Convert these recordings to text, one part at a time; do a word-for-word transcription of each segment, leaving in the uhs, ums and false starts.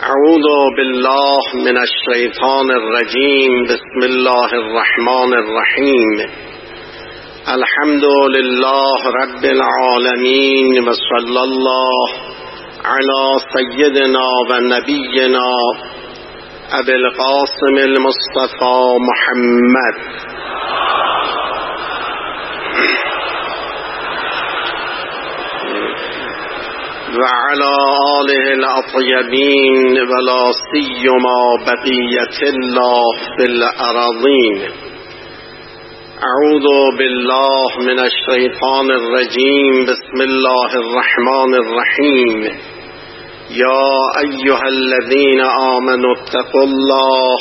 اعوذ بالله من الشیطان الرجیم. بسم الله الرحمن الرحیم. الحمد لله رب العالمین و صلی الله علی سیدنا و نبینا ابی القاسم المصطفى محمد و علی آله الاطیبین و لا سیما بقیة الله فی الارضین. اعوذ بالله من الشیطان الرجیم. بسم الله الرحمن الرحیم. یا ایها الذین آمنوا اتقوا الله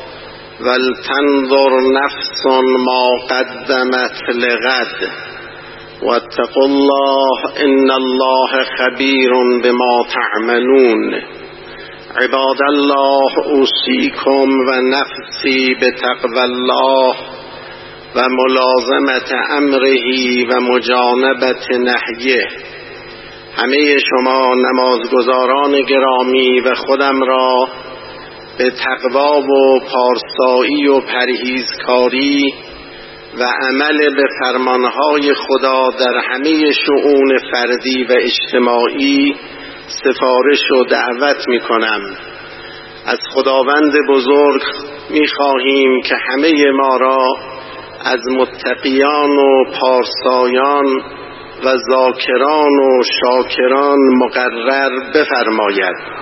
ولتنظر نفس ما قدمت لغد واتقوا الله ان الله خبیر بما تعملون. عباد الله اوصیکم و نفسی بتقوى الله و ملازمت امره و مجانبت نهیه. همه شما نمازگزاران گرامی و خودم را به تقوا و پارسایی و پرهیزکاری و عمل به فرمانهای خدا در همه شؤون فردی و اجتماعی سفارش و دعوت می کنم. از خداوند بزرگ می خواهیم که همه ما را از متقیان و پارسایان و ذاکران و شاکران مقرر بفرماید.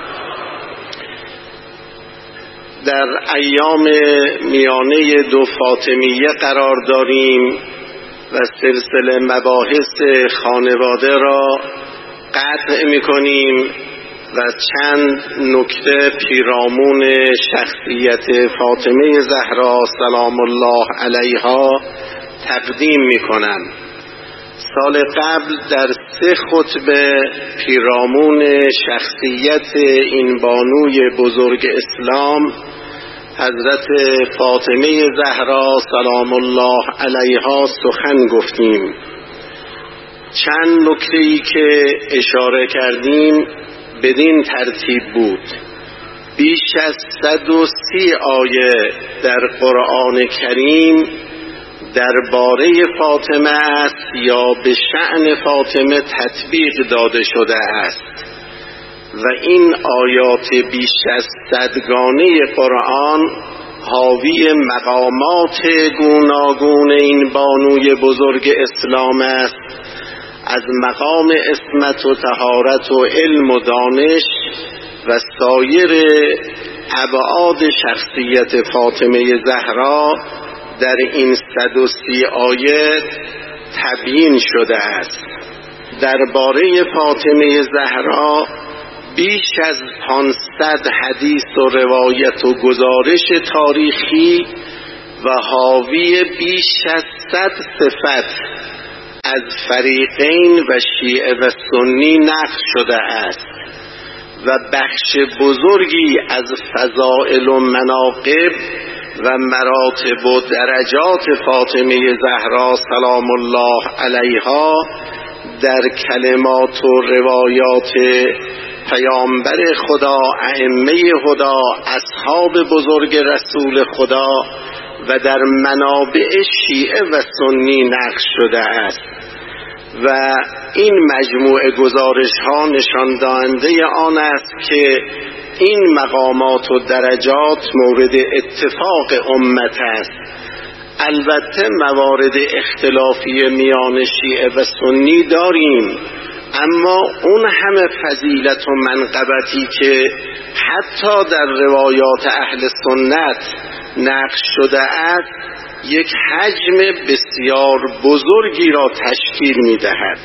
در ایام میانه دو فاطمیه قرار داریم و سلسله مباحث خانواده را قطع می‌کنیم و چند نکته پیرامون شخصیت فاطمه زهرا سلام الله علیها تقدیم می‌کنم. سال قبل در سه خطبه پیرامون شخصیت این بانوی بزرگ اسلام حضرت فاطمه زهرا سلام الله علیها سخن گفتیم. چند نکته‌ای که اشاره کردیم بدین ترتیب بود: بیش از صد و سی آیه در قرآن کریم درباره فاطمه است یا به شأن فاطمه تطبیق داده شده است و این آیات بیش از صدگانه قرآن حاوی مقامات گوناگون این بانوی بزرگ اسلام است، از مقام عصمت و طهارت و علم و دانش و سایر ابعاد شخصیت فاطمه زهرا در این صد و سی آیه تبیین شده است. درباره فاطمه زهرا بیش از پانصد حدیث و روایت و گزارش تاریخی و حاوی بیش از صد صفت از فریقین و شیعه و سنی نقل شده است و بخش بزرگی از فضائل و مناقب و مراتب و درجات فاطمه زهرا سلام الله علیها در کلمات و روایات پیامبر خدا، ائمه هدا، اصحاب بزرگ رسول خدا و در منابع شیعه و سنی نقش شده است و این مجموعه گزارش ها نشان دهنده آن است که این مقامات و درجات مورد اتفاق امت است. البته موارد اختلافی میان شیعه و سنی داریم، اما اون همه فضیلت و منقبتی که حتی در روایات اهل سنت نقش شده است یک حجم بسیار بزرگی را تشکیل می‌دهد.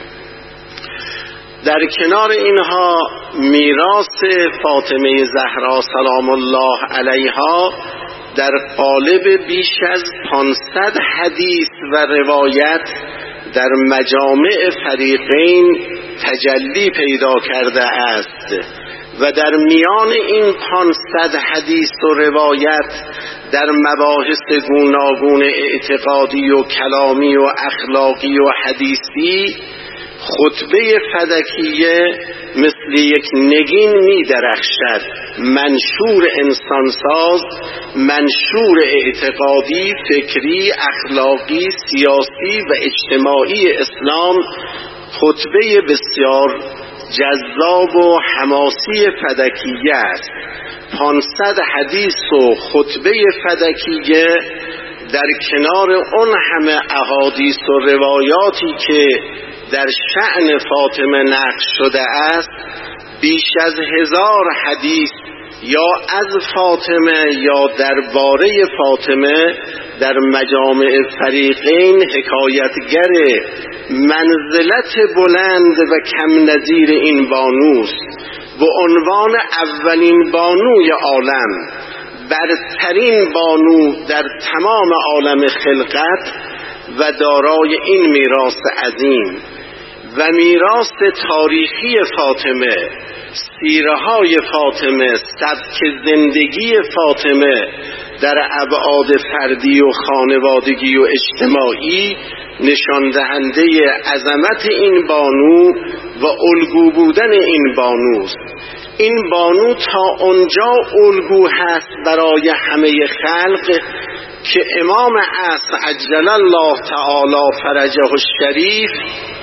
در کنار اینها میراث فاطمه زهرا سلام الله علیها در قالب بیش از پانصد حدیث و روایت در مجامع فریقین تجلی پیدا کرده است و در میان این پانصد حدیث و روایت در مباحث گوناگون اعتقادی و کلامی و اخلاقی و حدیثی خطبه فدکیه مثل یک نگین می درخشد، منشور انسانساز، منشور اعتقادی، فکری، اخلاقی، سیاسی و اجتماعی اسلام. خطبه بسیار جذاب و حماسی فدکیه است. پانصد حدیث و خطبه فدکیه در کنار اون همه احادیث و روایاتی که در شأن فاطمه نقل شده است، بیش از هزار حدیث یا از فاطمه یا درباره فاطمه در مجامع فریقین حکایتگر منزلت بلند و کم نظیر این بانوست. به عنوان اولین بانوی عالم، برترین بانو در تمام عالم خلقت و دارای این میراث عظیم و میراث تاریخی فاطمه، سیره‌های فاطمه، سبک زندگی فاطمه در ابعاد فردی و خانوادگی و اجتماعی نشان دهنده عظمت این بانو و الگو بودن این بانوست. این بانو تا اونجا الگو هست برای همه خلق که امام عصر عجل الله تعالی فرجه الشریف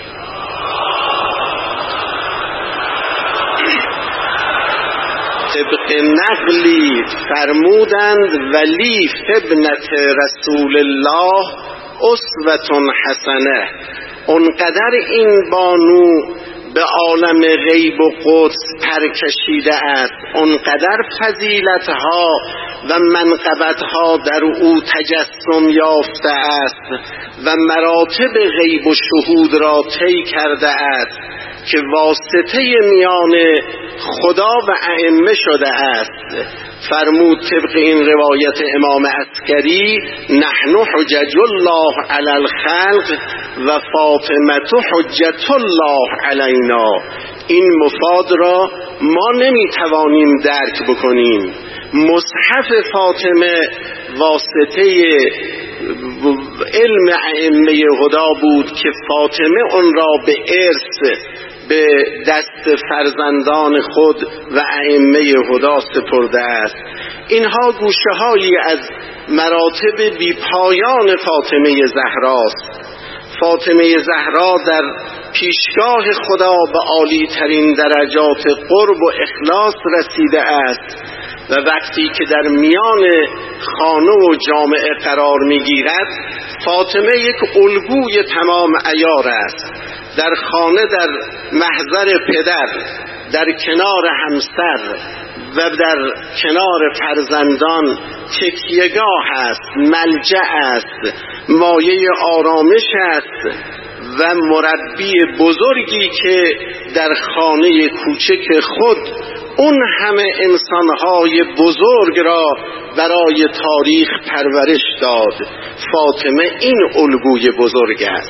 طبق نقلی فرمودند ولی ابنت رسول الله اسوة حسنه. اونقدر این بانو به عالم غیب و قدس پرکشیده است، اونقدر فضیلتها و منقبتها در او تجسم یافته است و مراتب غیب و شهود را طی کرده است که واسطه میان خدا و ائمه شده است. فرمود طبق این روایت امام عسکری نحن حجج الله علی الخلق و فاطمه حجت الله علینا. این مفاد را ما نمیتوانیم درک بکنیم. مصحف فاطمه واسطه علم ائمه هدا بود که فاطمه اون را به ارث به دست فرزندان خود و ائمه هدا سپرده است. اینها گوشه‌هایی از مراتب بی پایان فاطمه زهراست. فاطمه زهرا در پیشگاه خدا به عالی ترین درجات قرب و اخلاص رسیده است و وقتی که در میان خانه و جامعه قرار میگیرد، فاطمه یک الگوی تمام عیار است. در خانه در محضر پدر، در کنار همسر و در کنار فرزندان تکیه‌گاه است، ملجأ است، مایه آرامش است و مربی بزرگی که در خانه کوچک خود اون همه انسانهای بزرگ را برای تاریخ پرورش داد. فاطمه این الگوی بزرگ است.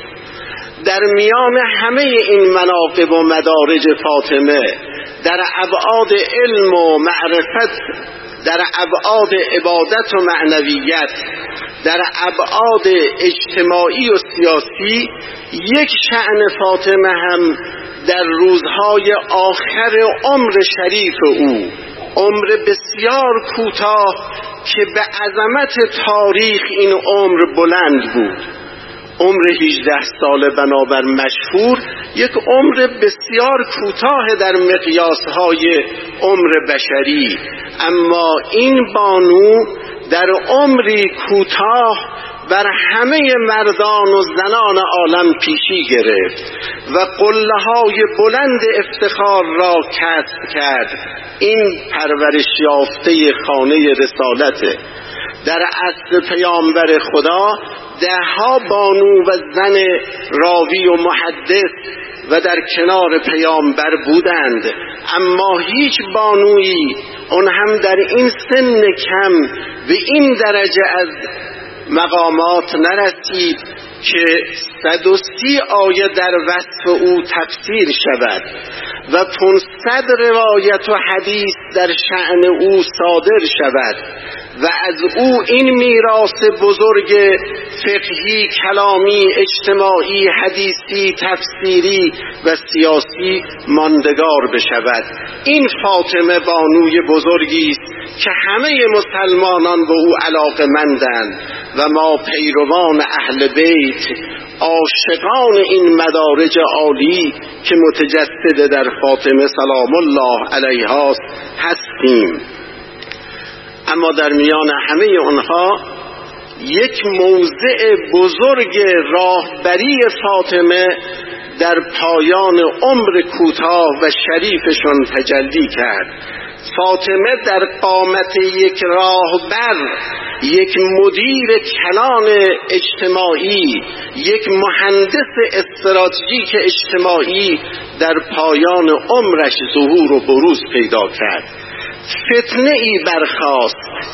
در میان همه این مناقب و مدارج فاطمه، در ابعاد علم و معرفت، در ابعاد عبادت و معنویت، در ابعاد اجتماعی و سیاسی، یک شأن فاطمه هم در روزهای آخر عمر شریف او، عمر بسیار کوتاه که به عظمت تاریخ این عمر بلند بود، عمر هجده ساله بنابر مشهور یک عمر بسیار کوتاه در مقیاسهای عمر بشری، اما این بانو در عمری کوتاه بر همه مردان و زنان عالم پیشی گرفت و قله‌های بلند افتخار را کسب کرد. این پرورش یافته خانه رسالته. در عصر پیامبر خدا دهها بانو و زن راوی و محدث و در کنار پیامبر بودند، اما هیچ بانویی اون هم در این سن کم به این درجه از مقامات نرسید که صد و سی آیه در وصف او تفسیر شود و پانصد روایت و حدیث در شأن او صادر شود و از او این میراث بزرگ فقهی، کلامی، اجتماعی، حدیثی، تفسیری و سیاسی ماندگار بشود. این فاطمه بانوی بزرگی است که همه مسلمانان به او علاقه‌مندند و ما پیروان اهل بیت عاشقان این مدارج عالی که متجسد در فاطمه سلام الله علیها هستیم. اما در میان همه آنها یک موضع بزرگ راهبری فاطمه در پایان عمر کوتاه و شریفشون تجلی کرد. فاطمه در قامت یک راهبر، یک مدیر کلان اجتماعی، یک مهندس استراتژیک اجتماعی در پایان عمرش ظهور و بروز پیدا کرد. فتنه ای برخاست،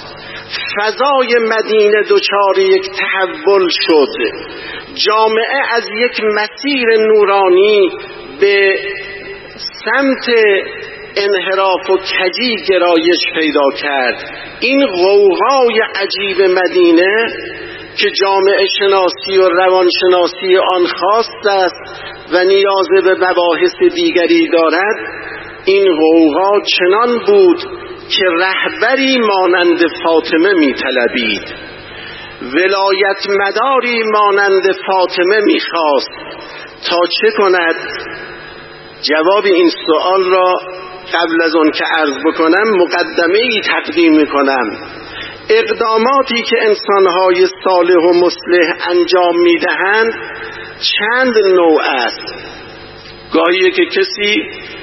فضای مدینه دچار یک تحول شد، جامعه از یک مسیر نورانی به سمت انحراف و کجی گرایش پیدا کرد. این غوغای عجیب مدینه که جامعه شناسی و روانشناسی آن خاص است و نیاز به مباحث دیگری دارد، این غوغا چنان بود که رهبری مانند فاطمه می طلبید، ولایت مداری مانند فاطمه می خواست. تا چه کند؟ جواب این سوال را قبل از اون که عرض بکنم مقدمه ای تقدیم می کنم. اقداماتی که انسانهای صالح و مصلح انجام می دهند چند نوع است. گاهی که کسی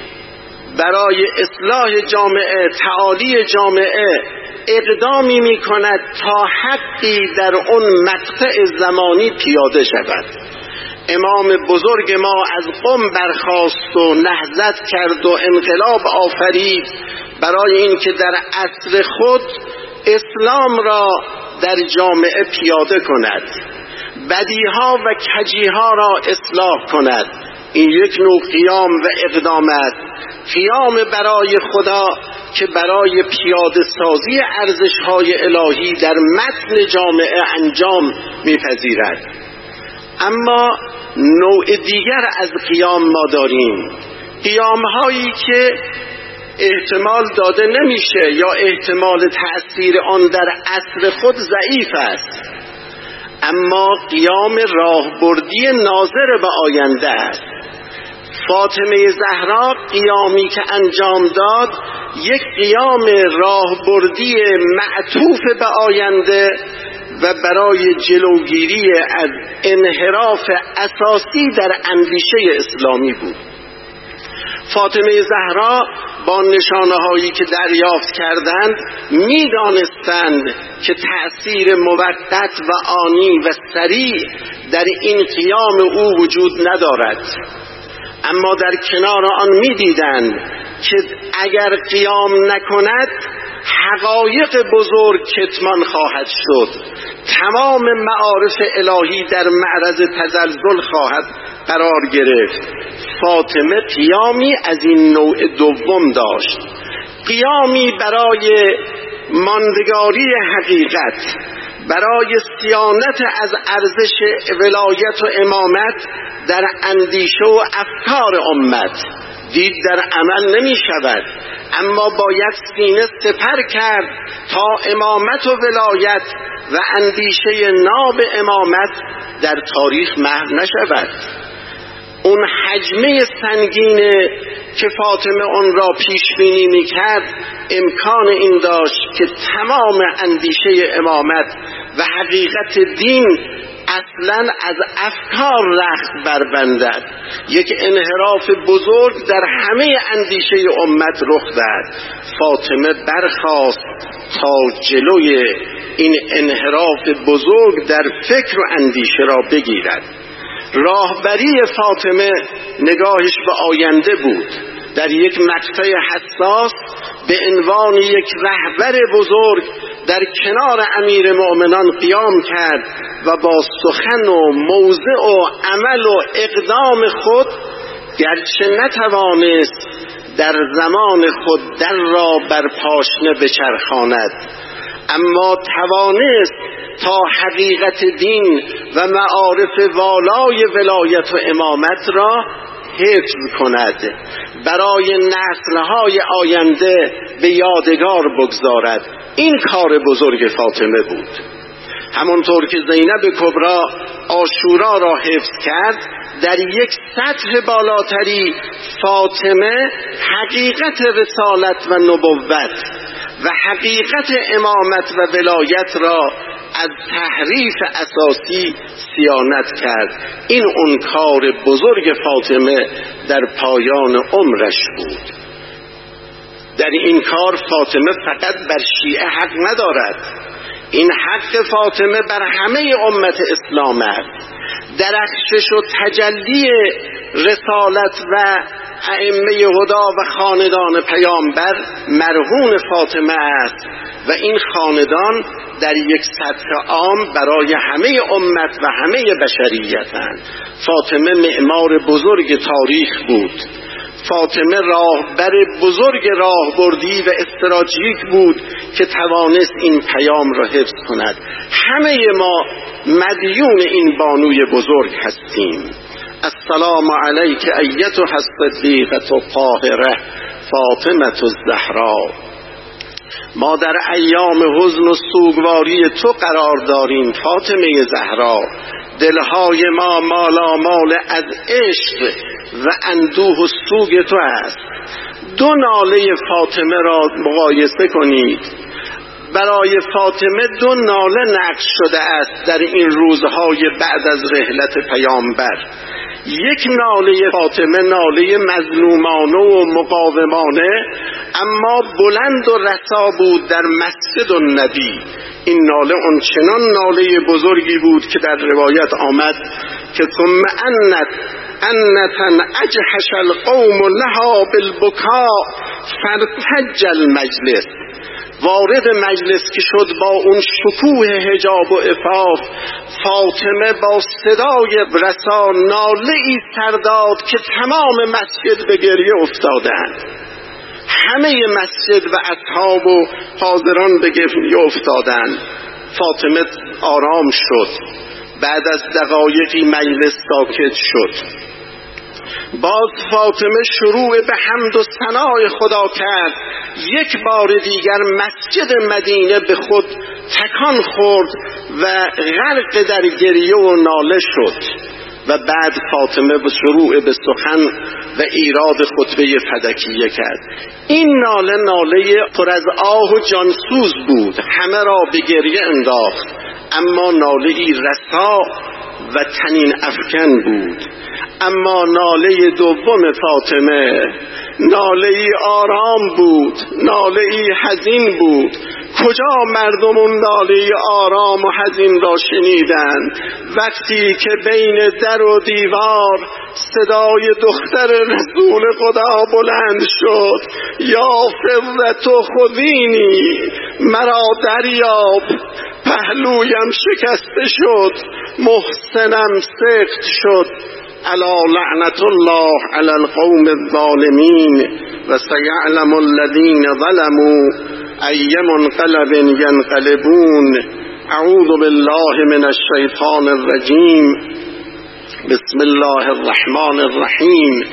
برای اصلاح جامعه، تعالی جامعه اقدامی می کند تا حقی در اون مقطع زمانی پیاده شود. امام بزرگ ما از قم برخاست و نهضت کرد و انقلاب آفرید برای اینکه در عصر خود اسلام را در جامعه پیاده کند، بدیها و کجیها را اصلاح کند. این یک نوع قیام و اقدام است، قیام برای خدا که برای پیاده سازی ارزش‌های الهی در متن جامعه انجام می‌پذیرد. اما نوع دیگر از قیام ما داریم، قیام‌هایی که احتمال داده نمیشه یا احتمال تأثیر آن در عصر خود ضعیف است، اما قیام راهبردی ناظر به آینده است. فاطمه زهرا قیامی که انجام داد یک قیام راهبردی معطوف به آینده و برای جلوگیری از انحراف اساسی در اندیشه اسلامی بود. فاطمه زهرا با نشانه‌هایی که دریافت کردند می‌دانستند که تأثیر موقت و آنی و سریع در این قیام او وجود ندارد، اما در کنار آن می‌دیدند که اگر قیام نکند حقایق بزرگ کتمان خواهد شد، تمام معارف الهی در معرض تزلزل خواهد قرار گرفت. فاطمه قیامی از این نوع دوم داشت، قیامی برای ماندگاری حقیقت، برای صیانت از ارزش ولایت و امامت در اندیشه و افکار امت. دید در عمل نمی شود، اما باید سینه سپر کرد تا امامت و ولایت و اندیشه ناب امامت در تاریخ محو نشود. اون حجمه سنگین که فاطمه اون را پیش بینی می کرد امکان این داشت که تمام اندیشه امامت و حقیقت دین اصلا از افکار رخت بربندد. یک انحراف بزرگ در همه اندیشه امت رخ داد. فاطمه برخاست تا جلوی این انحراف بزرگ در فکر و اندیشه را بگیرد. راهبری فاطمه نگاهش به آینده بود. در یک مقطع حساس به عنوان یک رهبر بزرگ در کنار امیر مؤمنان قیام کرد و با سخن و موضع و عمل و اقدام خود گرچه نتوانست در زمان خود در را بر پاشنه بچرخاند، اما توانست تا حقیقت دین و معارف والای ولایت و امامت را حفظ کند، برای نسل‌های آینده به یادگار بگذارد. این کار بزرگ فاطمه بود. همانطور که زینب کبری عاشورا را حفظ کرد، در یک سطح بالاتری فاطمه حقیقت رسالت و نبوت و حقیقت امامت و ولایت را از تحریف اساسی صیانت کرد. این اون کار بزرگ فاطمه در پایان عمرش بود. در این کار فاطمه فقط بر شیعه حق ندارد، این حق فاطمه بر همه امت اسلام است. درخشش و تجلی رسالت و ائمه هدا و خاندان پیامبر مرهون فاطمه است و این خاندان در یک سطح عام برای همه امت و همه بشریتند. فاطمه معمار بزرگ تاریخ بود. فاطمه راهبر بزرگ راهبردی و استراتژیک بود که توانست این پیام را حفظ کند. همه ما مدیون این بانوی بزرگ هستیم. السلام علیک ایتها الصدیقة الطاهره فاطمه الزهرا. ما در ایام حزن و سوگواری تو قرار داریم فاطمه زهرا. دلهای ما مالامال از عشق و اندوه و سوگ تو است. دو ناله فاطمه را مقایسه کنید. برای فاطمه دو ناله نقش شده است در این روزهای بعد از رحلت پیامبر. یک ناله فاطمه ناله مظلومانه و مقاومانه اما بلند و رسا بود در مسجد النبی. این ناله اون چنان ناله بزرگی بود که در روایت آمد که ثم انت انتن اجحش القوم لها بالبکاء فرتج المجلس. وارد مجلس که شد با اون شکوه حجاب و عفاف، فاطمه با صدای رسا ناله ای سر داد که تمام مسجد به گریه افتادند. همه مسجد و اصحاب و حاضران به گریه افتادند. فاطمه آرام شد. بعد از دقایقی مجلس ساکت شد. باز فاطمه شروع به حمد و ثنای خدا کرد. یک بار دیگر مسجد مدینه به خود تکان خورد و غرق در گریه و ناله شد و بعد فاطمه به شروع به سخن و ایراد خطبه فدکیه کرد. این ناله ناله پر از آه و جانسوز بود، همه را به گریه انداخت، اما ناله رسا و تنین افکن بود. اما ناله دوم فاطمه ناله آرام بود، ناله حزین بود. کجا مردم اون ناله آرام و حزین را شنیدند؟ وقتی که بین در و دیوار صدای دختر رسول خدا بلند شد، یا فضلت خذینی، مرا دریاب، پهلویم شکسته شد، محسنم سخت شد. الا لعنت الله علی القوم الظالمین و سیعلم الذین ظلموا ای منقلب ینقلبون. اعوذ بالله من الشیطان الرجیم. بسم الله الرحمن الرحیم.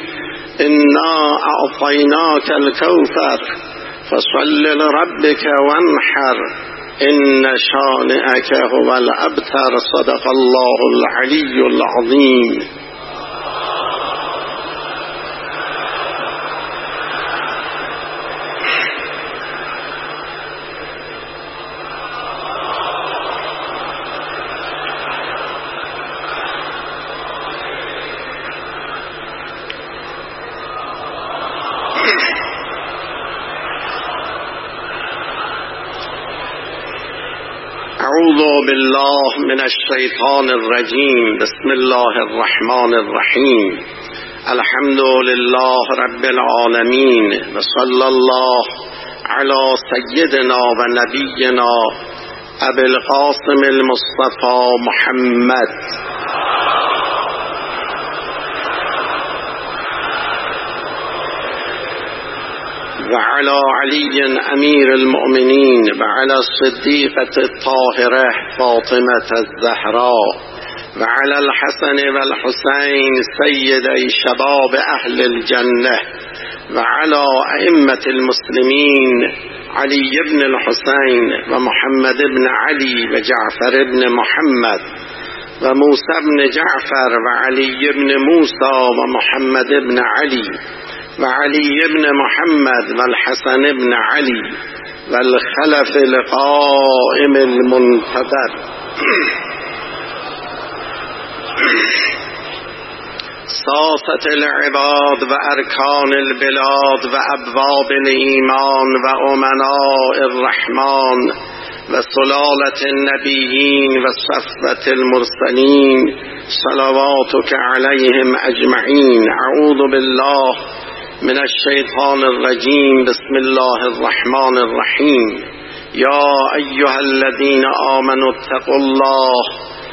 انا اعطیناک الکوثر فصل لربک وانحر ان شانئک هو الابتر. صدق الله العلی العظیم. اعوذ بالله من الشیطان الرجیم. بسم الله الرحمن الرحیم. الحمد لله رب العالمین و صلی الله علی سیدنا و نبینا ابی القاسم المصطفى محمد. وعلى علي أمير المؤمنين وعلى الصديقة الطاهرة فاطمة الزهراء وعلى الحسن والحسين سيدي شباب أهل الجنة وعلى أئمة المسلمين علي بن الحسين ومحمد بن علي وجعفر بن محمد وموسى بن جعفر وعلي بن موسى ومحمد بن علي وعلي بن محمد والحسن بن علي والخلف القائم المنتظر ساسة العباد وأركان البلاد وأبواب الإيمان وأمناء الرحمن وسلالة النبيين وصفوة المرسلين صلواتك عليهم أجمعين. أعوذ بالله من الشيطان الرجيم. بسم الله الرحمن الرحيم. يا أيها الذين آمنوا اتقوا الله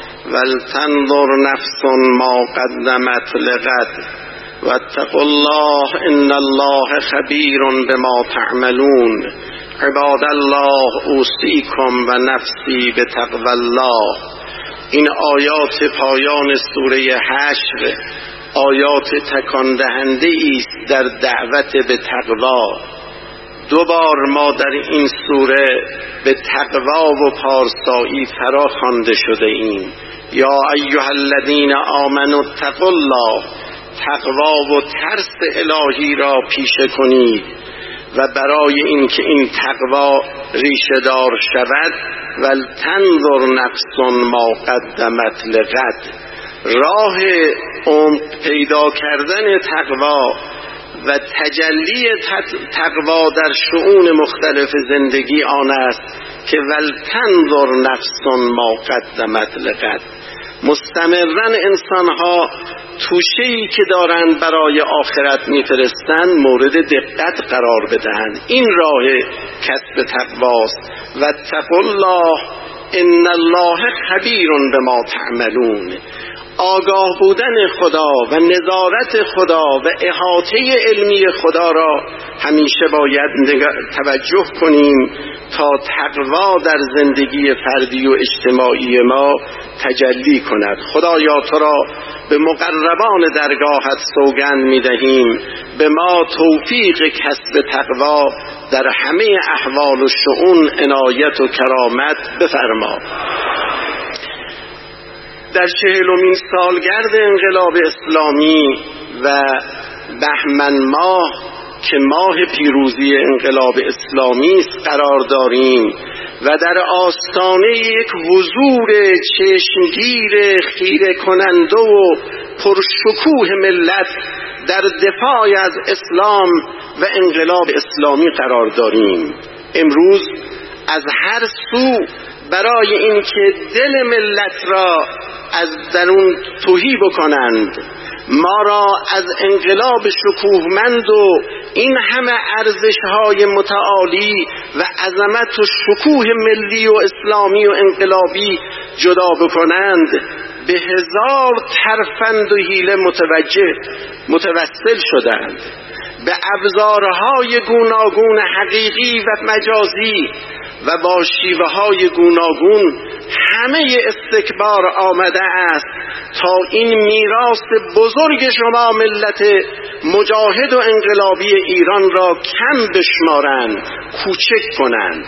ولتنظر نفس ما قدمت لغد واتقوا الله إن الله خبير بما تعملون. عباد الله اوصیکم و نفسی به تقوی الله. این آیات پایان سوره حشر آیات تکان دهنده است در دعوت به تقوا. دو بار ما در این سوره به تقوا و پارسایی فرا خوانده شده ایم. یا ایها الذین آمنوا اتقوا الله، تقوا و ترس الهی را پیشه کنید و برای اینکه این تقوا ریشه دار شود ولتنظر نفس ما قدمت لغد. راه عمق پیدا کردن تقوا و تجلی تقوا در شؤون مختلف زندگی آن است که ولتنظر نفس ما قدمت لغد. مستمرن انسانها توشه‌ای که دارند برای آخرت میفرستند مورد دقت قرار بدهند. این راه کسب تقواست. و اتقوا الله ان الله خبیر بما تعملون. آگاه بودن خدا و نظارت خدا و احاطه علمی خدا را همیشه باید توجه کنیم تا تقوا در زندگی فردی و اجتماعی ما تجلی کند. خدایا تو را به مقربان درگاهت سوگند می دهیم به ما توفیق کسب تقوا در همه احوال و شؤون عنایت و کرامت بفرما. در چهلمین سالگرد انقلاب اسلامی و بهمن ماه که ماه پیروزی انقلاب اسلامی است قرار داریم و در آستانه یک حضور چشمگیر خیره کننده و پرشکوه ملت در دفاع از اسلام و انقلاب اسلامی قرار داریم. امروز از هر سو برای اینکه دل ملت را از درون تهی بکنند، ما را از انقلاب شکوهمند و این همه ارزش‌های متعالی و عظمت و شکوه ملی و اسلامی و انقلابی جدا بکنند، به هزار ترفند و حیله متوجه متوسل شدند. به ابزارهای گوناگون حقیقی و مجازی و با شیوه‌های گوناگون همه استکبار آمده است تا این میراث بزرگ شما ملت مجاهد و انقلابی ایران را کم بشمارند، کوچک کنند.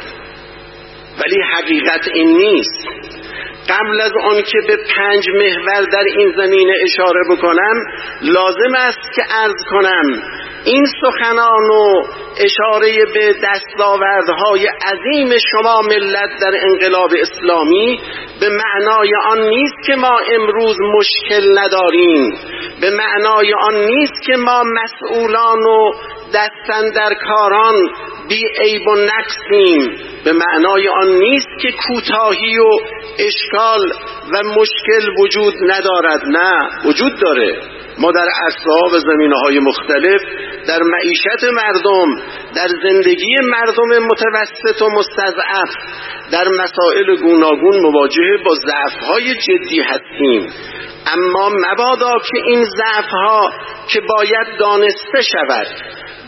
ولی حقیقت این نیست. قبل از آن که به پنج محور در این زمینه اشاره بکنم لازم است که عرض کنم این سخنان و اشاره به دستاوردهای عظیم شما ملت در انقلاب اسلامی به معنای آن نیست که ما امروز مشکل نداریم، به معنای آن نیست که ما مسئولان و دستاندرکاران بی عیب و نقصیم، به معنای آن نیست که کوتاهی و اشکال و مشکل وجود ندارد. نه، وجود داره. ما در اصحاب زمینه‌های مختلف در معیشت مردم، در زندگی مردم متوسط و مستضعف، در مسائل گوناگون مواجه با ضعف‌های جدی هستیم. اما مبادا که این ضعف‌ها که باید دانسته شود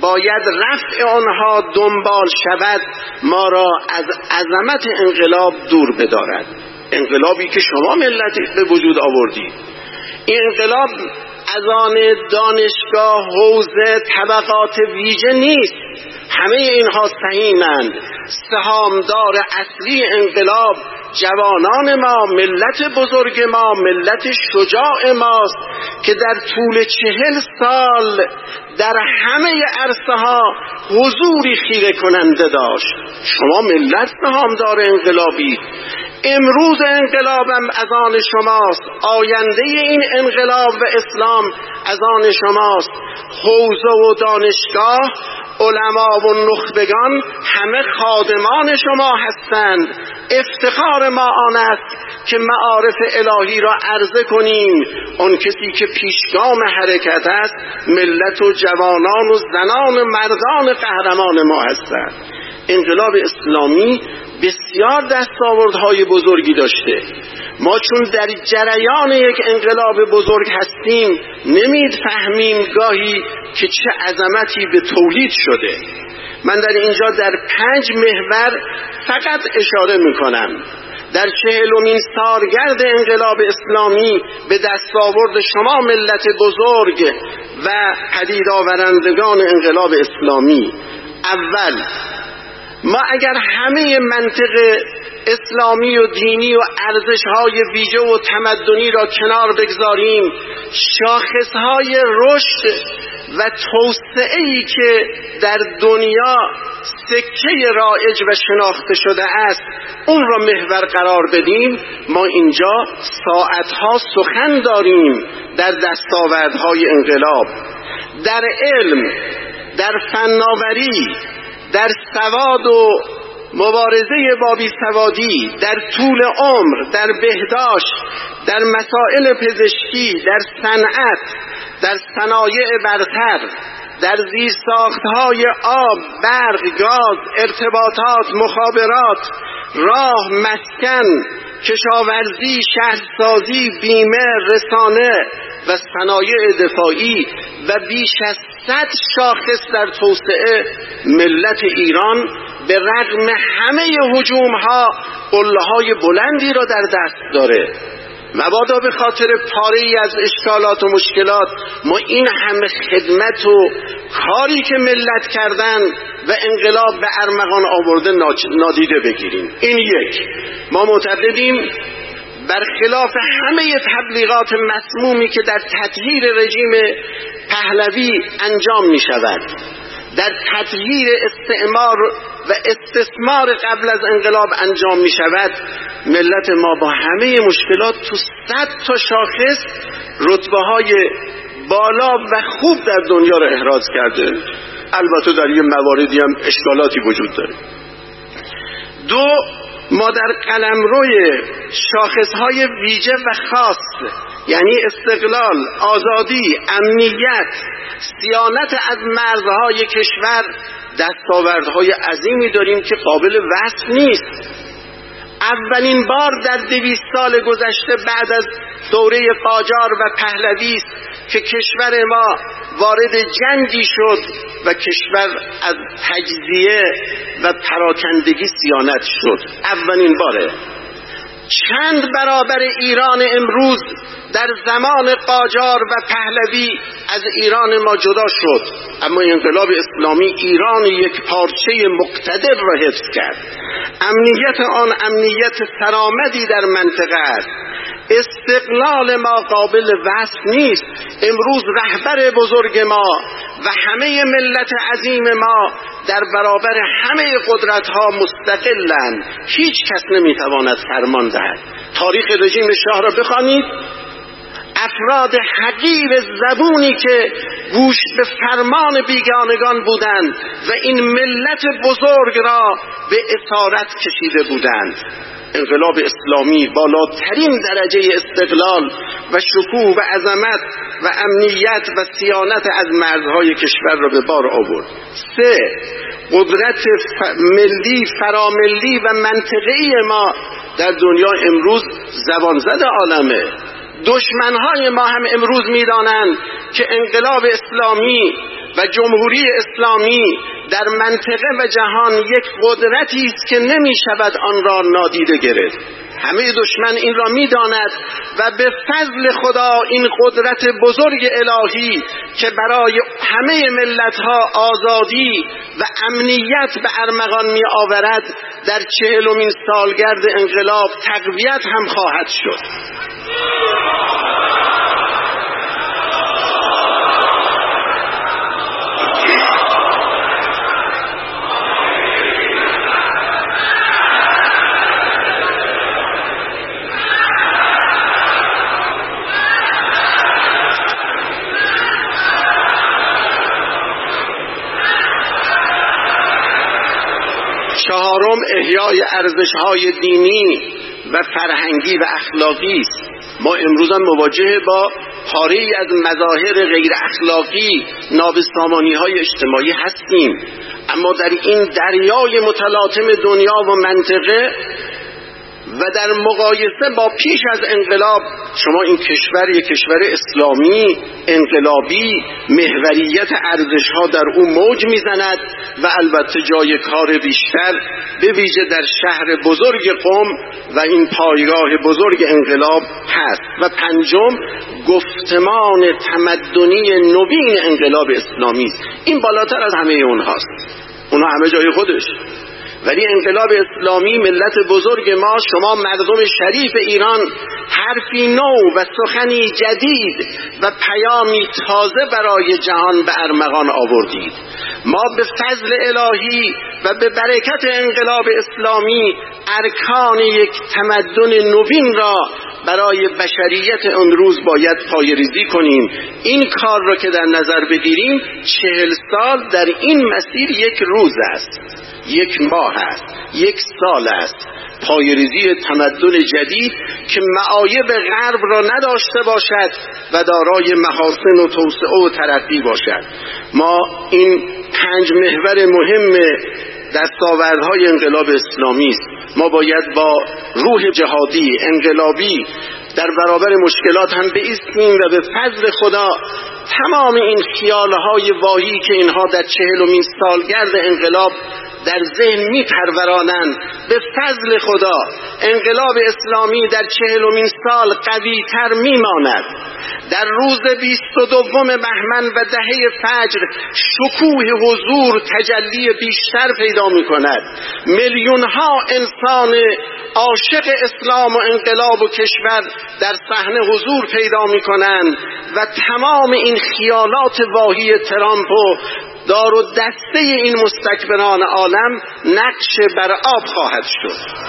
باید رفع آنها دنبال شود، ما را از عظمت انقلاب دور بدارد. انقلابی که شما ملت به وجود آوردید، این انقلاب از آن دانشگاه، حوزه، طبقات ویژه نیست. همه اینها سهیمند. سهامدار اصلی انقلاب جوانان ما، ملت بزرگ ما، ملت شجاع ماست که در طول چهل سال در همه عرصه ها حضوری خیره کننده داشت. شما ملت سهامدار انقلابی. امروز انقلابم از آن شماست، آینده این انقلاب و اسلام از آن شماست. حوزه و دانشگاه، علما و نخبگان همه خادمان شما هستند. افتخار ما آن است که معارف الهی را عرضه کنیم. آن کسی که پیشگام حرکت است ملت و جوانان و زنان و مردان قهرمان ما هستند. انقلاب اسلامی بسیار دستاوردهای بزرگی داشته. ما چون در جریان یک انقلاب بزرگ هستیم نمی‌فهمیم گاهی که چه عظمتی به تولید شده. من در اینجا در پنج محور فقط اشاره میکنم. در چهلمین سالگرد انقلاب اسلامی به دستاورد شما ملت بزرگ و پدید آورندگان انقلاب اسلامی، اول ما اگر همه منطق اسلامی و دینی و ارزش‌های ویژه و تمدنی را کنار بگذاریم، شاخص‌های رشد و توسعه‌ای که در دنیا سکه رایج و شناخته شده است اون را محور قرار بدیم، ما اینجا ساعتها سخن داریم در دستاوردهای انقلاب، در علم، در فناوری، در سواد و مبارزه با بیسوادی، در طول عمر، در بهداشت، در مسائل پزشکی، در صنعت، در صنایع برتر، در زیرساخت‌های آب، برق، گاز، ارتباطات، مخابرات، راه، مسکن، کشاورزی، شهرسازی، بیمه، رسانه و صنایع دفاعی و بیش از صد شاخص در توسعه ملت ایران به رغم همه هجوم‌ها قله‌های بلندی را در دست داره. مبادا به خاطر پاره‌ای از اشکالات و مشکلات ما این همه خدمت و کاری که ملت کردن و انقلاب به ارمغان آورده نادیده بگیریم. این یک. ما معتقدیم برخلاف همه تبلیغات مسمومی که در تطهیر رژیم پهلوی انجام می شود، در تطهیر استعمار و استثمار قبل از انقلاب انجام می شود، ملت ما با همه مشکلات تو صد تا شاخص رتبه های بالا و خوب در دنیا را احراز کرده. البته در یه مواردی هم اشکالاتی وجود داره. دو، ما در قلمروی شاخصهای ویژه و خاص یعنی استقلال، آزادی، امنیت، صیانت از مرزهای کشور دستاوردهای عظیمی داریم که قابل وصف نیست. اولین بار در دویست سال گذشته بعد از دوره قاجار و پهلوی است که کشور ما وارد جنگی شد و کشور از تجزیه و پراکندگی صیانت شد. اولین باره. چند برابر ایران امروز در زمان قاجار و پهلوی از ایران ما جدا شد، اما انقلاب اسلامی ایران یک پارچه مقتدر را حفظ کرد. امنیت آن امنیت سرآمدی در منطقه است. استقلال ما قابل وصف نیست. امروز رهبر بزرگ ما و همه ملت عظیم ما در برابر همه قدرت‌ها مستقلند. هیچ کس نمیتواند فرمان دهد. تاریخ رژیم شاه را بخوانید، افراد حقیر زبونی که گوش به فرمان بیگانگان بودند و این ملت بزرگ را به اسارت کشیده بودند. انقلاب اسلامی بالاترین درجه استقلال و شکوه و عظمت و امنیت و صیانت از مرزهای کشور را به بار آورد. سه، قدرت ملی، فراملی و منطقه‌ای ما در دنیا امروز زبان زد عالمه. دشمنهای ما هم امروز می‌دانند که انقلاب اسلامی و جمهوری اسلامی در منطقه و جهان یک قدرتی است که نمی شود آن را نادیده گرفت. همه دشمن این را می داند و به فضل خدا این قدرت بزرگ الهی که برای همه ملتها آزادی و امنیت به ارمغان می آورد در چهلمین سالگرد انقلاب تقویت هم خواهد شد. چهارم، احیای ارزش‌های دینی و فرهنگی و اخلاقی است. ما امروز هم مواجه با پاره‌ای از مظاهر غیر اخلاقی، نابسامانی‌های اجتماعی هستیم، اما در این دریای متلاطم دنیا و منطقه و در مقایسه با پیش از انقلاب، شما این کشور یک کشور اسلامی انقلابی، محوریت ارزش‌ها در او موج میزند و البته جای کار بیشتر به ویژه در شهر بزرگ قم و این پایگاه بزرگ انقلاب هست. و پنجم، گفتمان تمدنی نوین انقلاب اسلامی است. این بالاتر از همه اونهاست، اونها همه جای خودش، ولی انقلاب اسلامی ملت بزرگ ما، شما مردم شریف ایران، حرفی نو و سخنی جدید و پیامی تازه برای جهان به ارمغان آوردید. ما به فضل الهی و به برکت انقلاب اسلامی ارکان یک تمدن نوین را برای بشریت اون روز باید پایه‌ریزی کنیم. این کار را که در نظر بگیریم، چهل سال در این مسیر یک روز است، یک ماه است، یک سال است. پایه‌ریزی تمدن جدید که معایب غرب را نداشته باشد و دارای محاسن و توسعه و ترقی باشد. ما این پنج محور مهم دستاوردهای انقلاب اسلامی است. ما باید با روح جهادی انقلابی در برابر مشکلات هم بایستیم و به فضل خدا تمام این خیالهای واهی که اینها در چهلمین سالگرد انقلاب در ذهن می پرورانند، به فضل خدا انقلاب اسلامی در چهلمین سال قوی تر می ماند. در روز بیست و دوم بهمن و دهه فجر شکوه حضور تجلی بیشتر پیدا می کند. میلیون ها انسان عاشق اسلام و انقلاب و کشور در صحنه حضور پیدا می کنند و تمام این خیالات واهی ترامپ و دار و دسته این مستکبران عالم نقش بر آب خواهد شد.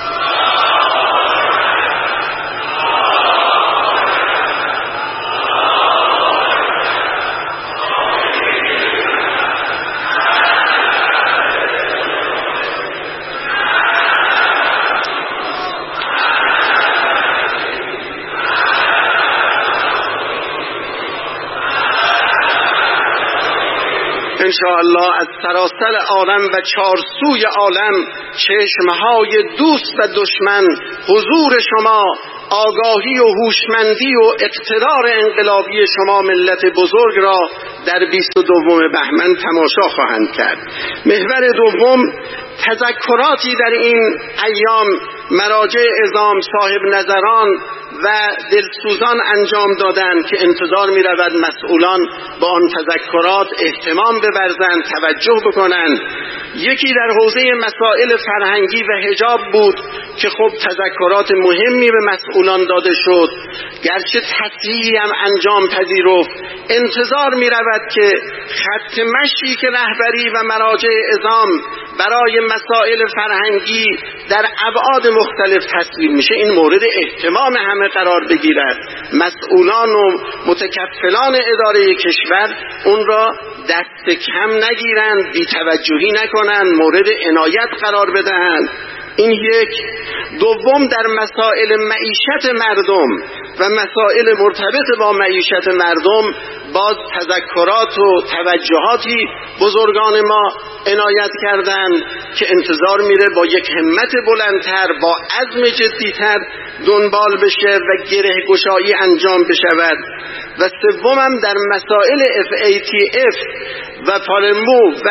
انشاءالله از سراسر عالم و چارسوی عالم چشمهای دوست و دشمن حضور شما، آگاهی و هوشمندی و اقتدار انقلابی شما ملت بزرگ را در بیست و دوم بهمن تماشا خواهند کرد. محور دوم، تذکراتی در این ایام مراجع اعظام، صاحب نظران و دلسوزان انجام دادند که انتظار می رود مسئولان با آن تذکرات اهتمام بورزند، توجه بکنند. یکی در حوزه مسائل فرهنگی و حجاب بود که خب تذکرات مهمی به مسئولان داده شد، گرچه تصحیحی هم انجام پذیرفت. انتظار می رود که خط مشی که رهبری و مراجع اعظام برای مسائل فرهنگی در ابعاد مختلف تصویر میشه، این مورد اهتمام همه قرار بگیرد. مسئولان و متکفلان اداره کشور اون را دست کم نگیرند، بی توجهی نکنند، مورد عنایت قرار بدهند. این یک. دوم، در مسائل معیشت مردم و مسائل مرتبط با معیشت مردم باز تذکرات و توجهاتی بزرگان ما عنایت کردند. که انتظار میره با یک همت بلندتر، با عزم جدیتر دنبال بشه و گره گشایی انجام بشود. و سومم در مسائل اف ای تی اف و پالمو و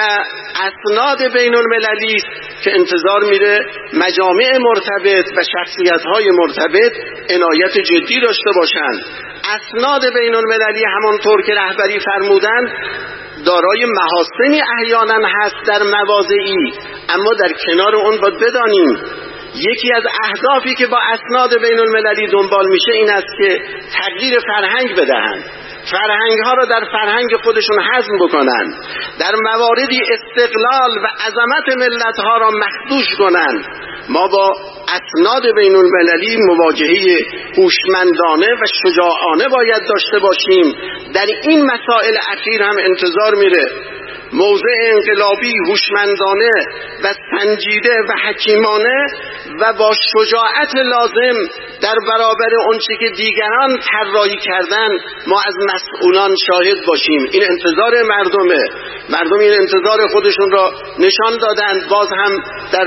اسناد بین المللی که انتظار میره مجامع مرتبط و شخصیت‌های مرتبط عنایت جدی داشته باشند. اسناد بین المللی همانطور که رهبری فرمودن دارای محاسنی احیانا هست در مواضعی، اما در کنار اون باید بدانیم یکی از اهدافی که با اسناد بین المللی دنبال میشه این است که تغییر فرهنگ بدهند، فرهنگ ها را در فرهنگ خودشون هضم بکنن، در مواردی استقلال و عظمت ملت ها را مخدوش کنن. ما با اسناد بین المللی مواجهه هوشمندانه و شجاعانه باید داشته باشیم. در این مسائل اخیر هم انتظار میره موضع انقلابی هوشمندانه و سنجیده و حکیمانه و با شجاعت لازم در برابر اونچه که دیگران طراحی کردن ما از مسئولان شاهد باشیم. این انتظار مردمه، مردم این انتظار خودشون را نشان دادند، باز هم در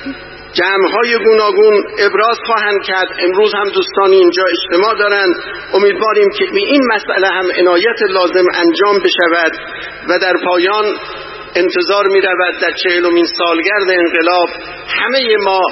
جمع‌های گوناگون ابراز خواهند کرد. امروز هم دوستان اینجا اجتماع دارند، امیدواریم که به این مسئله هم عنایت لازم انجام بشود. و در پایان انتظار می رود در چهلمین سالگرد انقلاب همه ما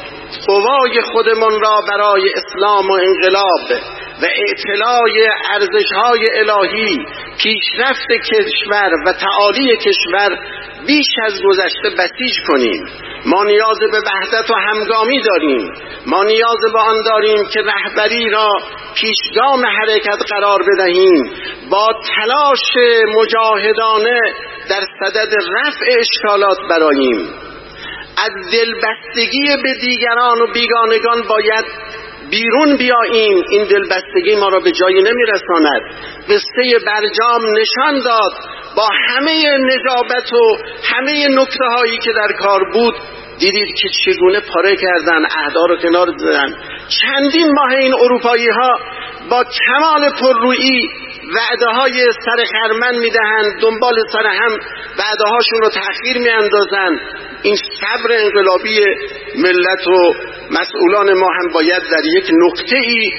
قوای خودمان را برای اسلام و انقلاب و اطلاع ارزش‌های الهی، پیشرفت کشور و تعالی کشور بیش از گذشته بسیج کنیم. ما نیاز به وحدت و همگامی داریم، ما نیاز به آن داریم که رهبری را پیشگام حرکت قرار بدهیم، با تلاش مجاهدانه در صدد رفع اشکالات براییم. از دلبستگی به دیگران و بیگانگان باید بیرون بیاییم. این دلبستگی ما را به جایی نمیرساند. قصه برجام نشان داد با همه نجابت و همه نکته هایی که در کار بود، دیدید که چگونه پاره کردن، عهدا رو کنار زدن. چندین ماه این اروپایی ها با کمال پررویی وعده های سر خرمن میدهند، دنبال سر هم وعده هاشون رو تأخیر میاندازند. این صبر انقلابی ملت و مسئولان ما هم باید در یک نقطه ای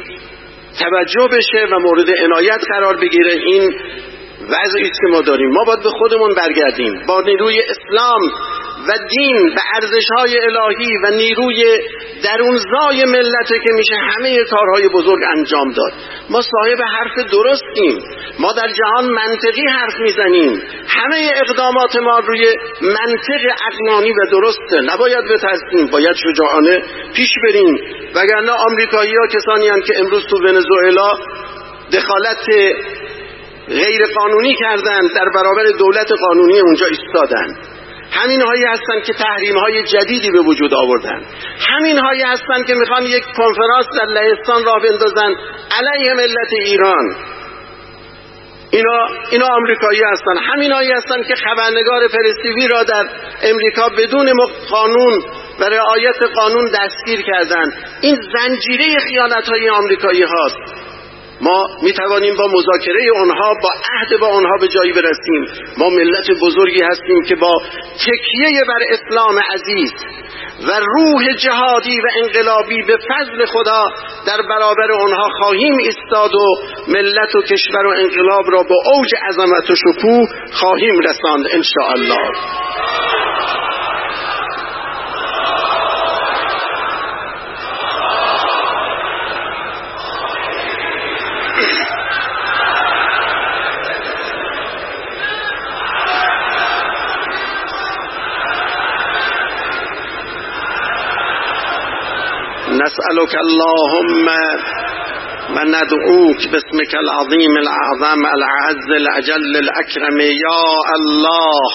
توجه بشه و مورد عنایت قرار بگیره. این وضعی است که ما داریم. ما باید به خودمون برگردیم، با نیروی اسلام و دین و ارزش‌های الهی و نیروی درونزای ملت که میشه همه کارهای بزرگ انجام داد. ما صاحب حرف درستیم، ما در جهان منطقی حرف میزنیم، همه اقدامات ما روی منطق عقلانی و درسته. نباید بترسیم، باید شجاعانه پیش بریم، وگرنه آمریکایی‌ها کسانی هستند که امروز تو ونزوئلا دخالت غیر قانونی کردن، در برابر دولت قانونی اونجا ایستادن. همین هایی هستن که تحریم های جدیدی به وجود آوردن. همین هایی هستن که میخوان یک کنفرانس در لهستان راه بندازن علیه ملت ایران. اینا اینا آمریکایی هستن. همین هایی هستن که خبرنگار پرستیوی را در امریکا بدون قانون و رعایت قانون دستگیر کردن. این زنجیره خیانت های آمریکایی هاست. ما می توانیم با مذاکره اونها، با عهد با اونها به جایی برسیم. ما ملت بزرگی هستیم که با تکیه بر اسلام عزیز و روح جهادی و انقلابی به فضل خدا در برابر اونها خواهیم ایستاد و ملت و کشور و انقلاب را با اوج عظمت و شکوه خواهیم رساند ان شاء الله. نسألك اللهم و ندعوك باسمك العظيم الأعظم الأعز الأجل الأكرم يا الله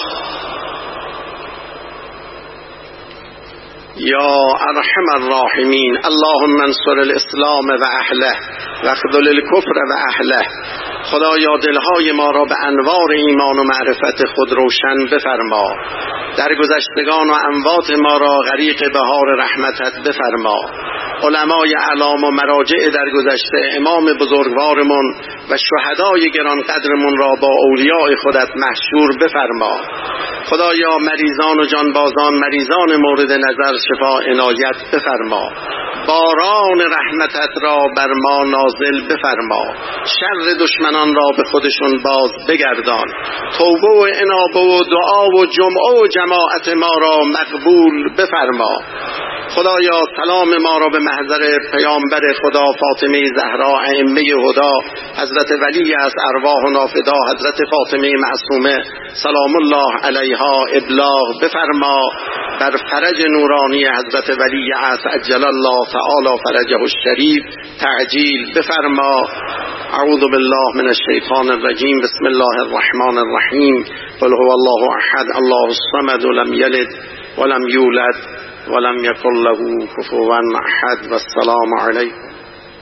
يا أرحم الراحمين. اللهم انصر الاسلام و اهله و اخذل الكفر و اهله. خدایا دلهای ما را به انوار ایمان و معرفت خود روشن بفرما، درگذشتگان و اموات ما را غریق بهار رحمتت بفرما. علمای اعلام و مراجع درگذشته، امام بزرگوارمون و شهدای گرانقدرمون را با اولیاء خودت محشور بفرما. خدایا مریضان و جانبازان، مریضان مورد نظر شفا عنایت بفرما. باران رحمتت را بر ما نازل بفرما. شر دشمنان را به خودشون باز بگردان. توبه و انابه و دعا و جمعه و جماعت ما را مقبول بفرما. خدایا سلام ما را به محضر پیامبر خدا فاطمه زهرا ائمه هدا، حضرت ولی از ارواح و نافدا حضرت فاطمه معصومه سلام الله علیها ابلاغ بفرما. بر فرج نورانی حضرت ولی از عجل الله تعالی فرجه الشریف تعجیل بفرما. اعوذ بالله من الشیطان الرجیم. بسم الله الرحمن الرحیم. قل هو الله احد الله الصمد لم یلد ولم یولد ولم یکن له کفوا احد. والسلام علیکم.